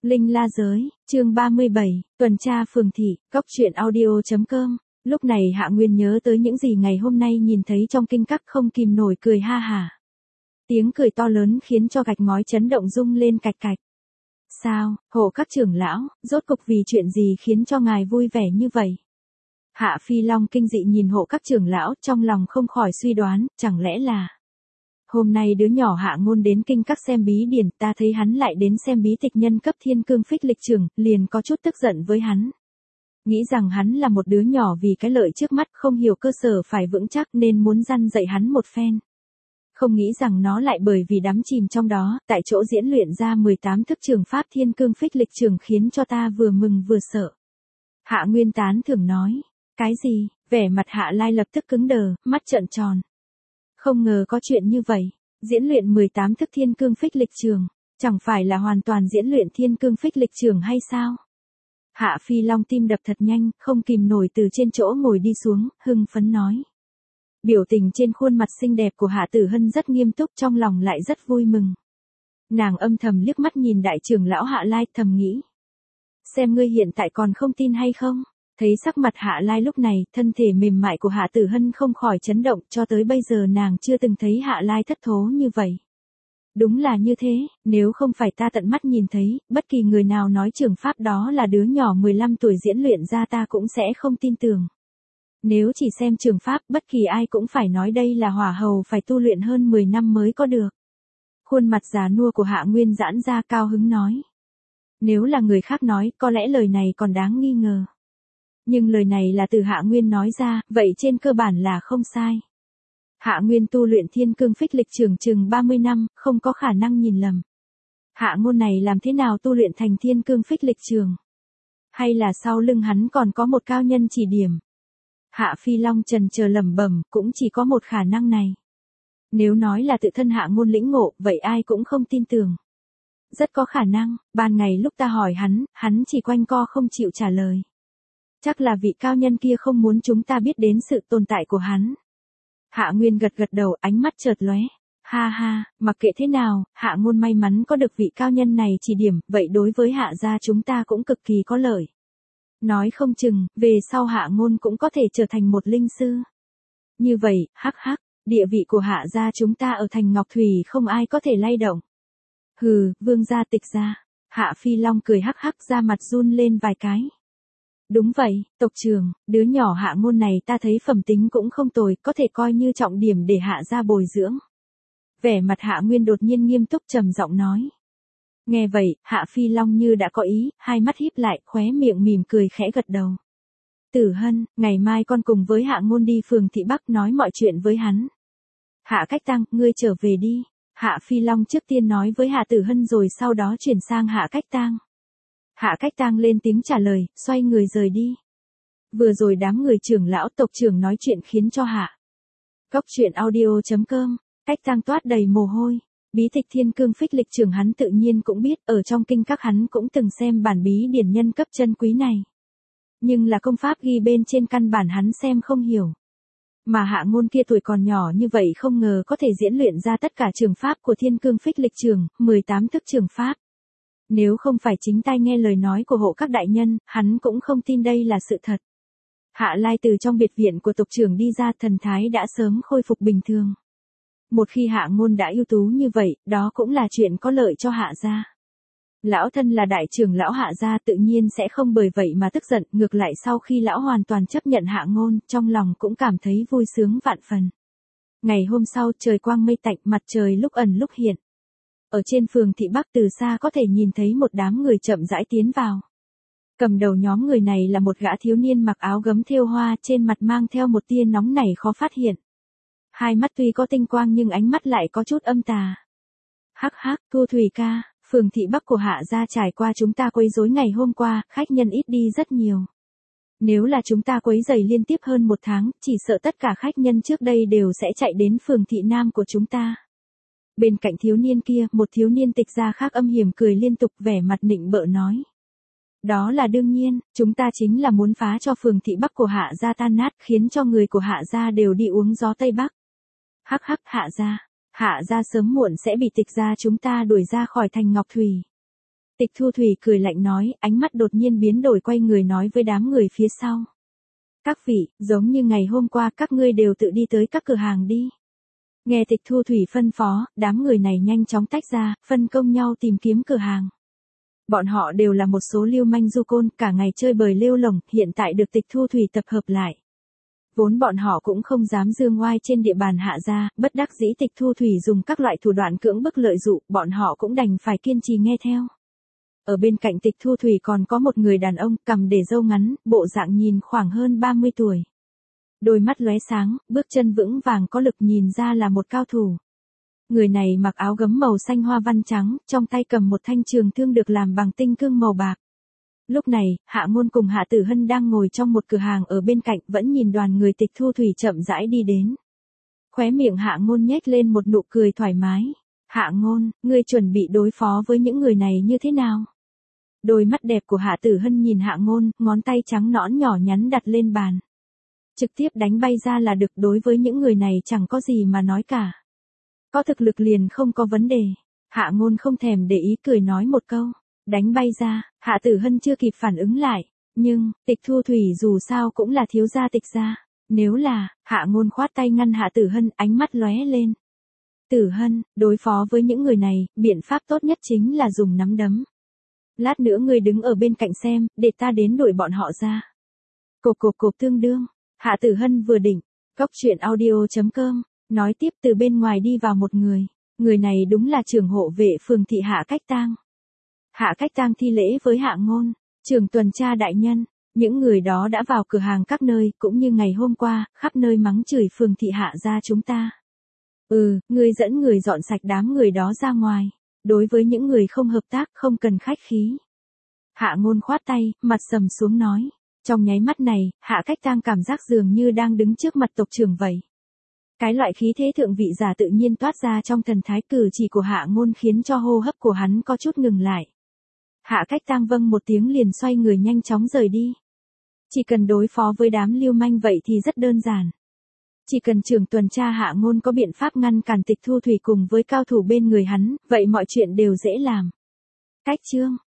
Linh La Giới, chương 37, tuần tra phường thị, góc truyện audio.com. Lúc này Hạ Nguyên nhớ tới những gì ngày hôm nay nhìn thấy trong kinh các, không kìm nổi cười ha hả. Tiếng cười to lớn khiến cho gạch ngói chấn động rung lên cạch cạch. Sao, hộ các trưởng lão, rốt cục vì chuyện gì khiến cho ngài vui vẻ như vậy? Hạ Phi Long kinh dị nhìn hộ các trưởng lão, trong lòng không khỏi suy đoán, chẳng lẽ là hôm nay đứa nhỏ Hạ Ngôn đến kinh các xem bí điển, ta thấy hắn lại đến xem bí tịch nhân cấp thiên cương phích lịch trưởng, liền có chút tức giận với hắn. Nghĩ rằng hắn là một đứa nhỏ vì cái lợi trước mắt không hiểu cơ sở phải vững chắc nên muốn răn dạy hắn một phen. Không nghĩ rằng nó lại bởi vì đắm chìm trong đó, tại chỗ diễn luyện ra 18 thức trường pháp thiên cương phích lịch trưởng khiến cho ta vừa mừng vừa sợ. Hạ Nguyên tán thưởng nói, cái gì, vẻ mặt Hạ Lai lập tức cứng đờ, mắt trợn tròn. Không ngờ có chuyện như vậy, diễn luyện 18 thức thiên cương phích lịch trường, chẳng phải là hoàn toàn diễn luyện thiên cương phích lịch trường hay sao? Hạ Phi Long tim đập thật nhanh, không kìm nổi từ trên chỗ ngồi đi xuống, hưng phấn nói. Biểu tình trên khuôn mặt xinh đẹp của Hạ Tử Hân rất nghiêm túc, trong lòng lại rất vui mừng. Nàng âm thầm liếc mắt nhìn đại trưởng lão Hạ Lai, thầm nghĩ. Xem ngươi hiện tại còn không tin hay không? Thấy sắc mặt Hạ Lai lúc này, thân thể mềm mại của Hạ Tử Hân không khỏi chấn động, cho tới bây giờ nàng chưa từng thấy Hạ Lai thất thố như vậy. Đúng là như thế, nếu không phải ta tận mắt nhìn thấy, bất kỳ người nào nói trường pháp đó là đứa nhỏ 15 tuổi diễn luyện ra ta cũng sẽ không tin tưởng. Nếu chỉ xem trường pháp, bất kỳ ai cũng phải nói đây là hỏa hầu phải tu luyện hơn 10 năm mới có được. Khuôn mặt già nua của Hạ Nguyên giãn ra, cao hứng nói. Nếu là người khác nói, có lẽ lời này còn đáng nghi ngờ. Nhưng lời này là từ Hạ Nguyên nói ra, vậy trên cơ bản là không sai. Hạ Nguyên tu luyện thiên cương phích lịch trường chừng 30 năm, không có khả năng nhìn lầm. Hạ Ngôn này làm thế nào tu luyện thành thiên cương phích lịch trường? Hay là sau lưng hắn còn có một cao nhân chỉ điểm? Hạ Phi Long trần chờ lẩm bẩm, cũng chỉ có một khả năng này. Nếu nói là tự thân Hạ Ngôn lĩnh ngộ, vậy ai cũng không tin tưởng. Rất có khả năng, ban ngày lúc ta hỏi hắn chỉ quanh co không chịu trả lời. Chắc là vị cao nhân kia không muốn chúng ta biết đến sự tồn tại của hắn. Hạ Nguyên gật gật đầu, ánh mắt chợt lóe. Ha ha, mặc kệ thế nào, Hạ Ngôn may mắn có được vị cao nhân này chỉ điểm, vậy đối với Hạ gia chúng ta cũng cực kỳ có lợi. Nói không chừng, về sau Hạ Ngôn cũng có thể trở thành một linh sư. Như vậy, hắc hắc, địa vị của Hạ gia chúng ta ở thành Ngọc Thủy không ai có thể lay động. Hừ, vương gia Tịch gia. Hạ Phi Long cười hắc hắc, ra mặt run lên vài cái. Đúng vậy, tộc trưởng, đứa nhỏ Hạ Ngôn này ta thấy phẩm tính cũng không tồi, có thể coi như trọng điểm để Hạ gia bồi dưỡng. Vẻ mặt Hạ Nguyên đột nhiên nghiêm túc trầm giọng nói. Nghe vậy, Hạ Phi Long như đã có ý, hai mắt híp lại, khóe miệng mỉm cười khẽ gật đầu. Tử Hân, ngày mai con cùng với Hạ Ngôn đi phường thị Bắc nói mọi chuyện với hắn. Hạ Cách Tăng, ngươi trở về đi. Hạ Phi Long trước tiên nói với Hạ Tử Hân rồi sau đó chuyển sang Hạ Cách Tăng. Hạ Cách Tăng lên tiếng trả lời, xoay người rời đi. Vừa rồi đám người trưởng lão tộc trưởng nói chuyện khiến cho Hạ Góc truyện audio.com, Cách Tăng toát đầy mồ hôi. Bí tịch thiên cương phích lịch trường hắn tự nhiên cũng biết, ở trong kinh các hắn cũng từng xem bản bí điển nhân cấp chân quý này. Nhưng là công pháp ghi bên trên căn bản hắn xem không hiểu. Mà Hạ Ngôn kia tuổi còn nhỏ như vậy không ngờ có thể diễn luyện ra tất cả trường pháp của thiên cương phích lịch trường, 18 thức trường pháp. Nếu không phải chính tai nghe lời nói của hộ các đại nhân, hắn cũng không tin đây là sự thật. Hạ Lai từ trong biệt viện của tộc trưởng đi ra, thần thái đã sớm khôi phục bình thường. Một khi Hạ Ngôn đã ưu tú như vậy, đó cũng là chuyện có lợi cho Hạ gia. Lão thân là đại trưởng lão Hạ gia tự nhiên sẽ không bởi vậy mà tức giận, ngược lại sau khi lão hoàn toàn chấp nhận Hạ Ngôn, trong lòng cũng cảm thấy vui sướng vạn phần. Ngày hôm sau, trời quang mây tạnh, mặt trời lúc ẩn lúc hiện. Ở trên phường thị Bắc từ xa có thể nhìn thấy một đám người chậm rãi tiến vào. Cầm đầu nhóm người này là một gã thiếu niên mặc áo gấm thêu hoa, trên mặt mang theo một tia nóng nảy khó phát hiện. Hai mắt tuy có tinh quang nhưng ánh mắt lại có chút âm tà. Hắc hắc, Thu Thủy ca, phường thị Bắc của Hạ gia trải qua chúng ta quấy rối ngày hôm qua, khách nhân ít đi rất nhiều. Nếu là chúng ta quấy rầy liên tiếp hơn một tháng, chỉ sợ tất cả khách nhân trước đây đều sẽ chạy đến phường thị Nam của chúng ta. Bên cạnh thiếu niên kia, một thiếu niên Tịch gia khác âm hiểm cười liên tục, vẻ mặt nịnh bợ nói. Đó là đương nhiên, chúng ta chính là muốn phá cho phường thị Bắc của Hạ gia tan nát, khiến cho người của Hạ gia đều đi uống gió Tây Bắc. Hắc hắc, Hạ gia sớm muộn sẽ bị Tịch gia chúng ta đuổi ra khỏi thành Ngọc Thủy. Tịch Thu Thủy cười lạnh nói, ánh mắt đột nhiên biến đổi quay người nói với đám người phía sau. Các vị, giống như ngày hôm qua các ngươi đều tự đi tới các cửa hàng đi. Nghe Tịch Thu Thủy phân phó, đám người này nhanh chóng tách ra, phân công nhau tìm kiếm cửa hàng. Bọn họ đều là một số lưu manh du côn, cả ngày chơi bời lêu lổng, hiện tại được Tịch Thu Thủy tập hợp lại. Vốn bọn họ cũng không dám dương oai trên địa bàn Hạ gia, bất đắc dĩ Tịch Thu Thủy dùng các loại thủ đoạn cưỡng bức lợi dụ, bọn họ cũng đành phải kiên trì nghe theo. Ở bên cạnh Tịch Thu Thủy còn có một người đàn ông, cằm để râu ngắn, bộ dạng nhìn khoảng hơn 30 tuổi. Đôi mắt lóe sáng, bước chân vững vàng có lực, nhìn ra là một cao thủ. Người này mặc áo gấm màu xanh hoa văn trắng, trong tay cầm một thanh trường thương được làm bằng tinh cương màu bạc. Lúc này, Hạ Ngôn cùng Hạ Tử Hân đang ngồi trong một cửa hàng ở bên cạnh, vẫn nhìn đoàn người Tịch Thu Thủy chậm rãi đi đến. Khóe miệng Hạ Ngôn nhếch lên một nụ cười thoải mái. Hạ Ngôn, ngươi chuẩn bị đối phó với những người này như thế nào? Đôi mắt đẹp của Hạ Tử Hân nhìn Hạ Ngôn, ngón tay trắng nõn nhỏ nhắn đặt lên bàn. Trực tiếp đánh bay ra là được, đối với những người này chẳng có gì mà nói cả. Có thực lực liền không có vấn đề. Hạ Ngôn không thèm để ý cười nói một câu. Đánh bay ra, Hạ Tử Hân chưa kịp phản ứng lại. Nhưng, Tịch Thu Thủy dù sao cũng là thiếu gia Tịch gia. Nếu là, Hạ Ngôn khoát tay ngăn Hạ Tử Hân, ánh mắt lóe lên. Tử Hân, đối phó với những người này, biện pháp tốt nhất chính là dùng nắm đấm. Lát nữa ngươi đứng ở bên cạnh xem, để ta đến đuổi bọn họ ra. Cộp tương đương. Hạ Tử Hân vừa định. Cốc truyện audio.com. Nói tiếp, từ bên ngoài đi vào một người. Người này đúng là trưởng hộ vệ phường thị Hạ Cách Tang. Hạ Cách Tang thi lễ với Hạ Ngôn. Trưởng tuần tra đại nhân. Những người đó đã vào cửa hàng các nơi, cũng như ngày hôm qua, khắp nơi mắng chửi phường thị Hạ gia chúng ta. Ngươi dẫn người dọn sạch đám người đó ra ngoài. Đối với những người không hợp tác không cần khách khí. Hạ Ngôn khoát tay, mặt sầm xuống nói. Trong nháy mắt này, Hạ Cách Tang cảm giác dường như đang đứng trước mặt tộc trưởng vậy. Cái loại khí thế thượng vị giả tự nhiên toát ra trong thần thái cử chỉ của Hạ Ngôn khiến cho hô hấp của hắn có chút ngừng lại. Hạ Cách Tang vâng một tiếng liền xoay người nhanh chóng rời đi. Chỉ cần đối phó với đám lưu manh vậy thì rất đơn giản. Chỉ cần trưởng tuần tra Hạ Ngôn có biện pháp ngăn cản Tịch Thu Thủy cùng với cao thủ bên người hắn, vậy mọi chuyện đều dễ làm. Cách chương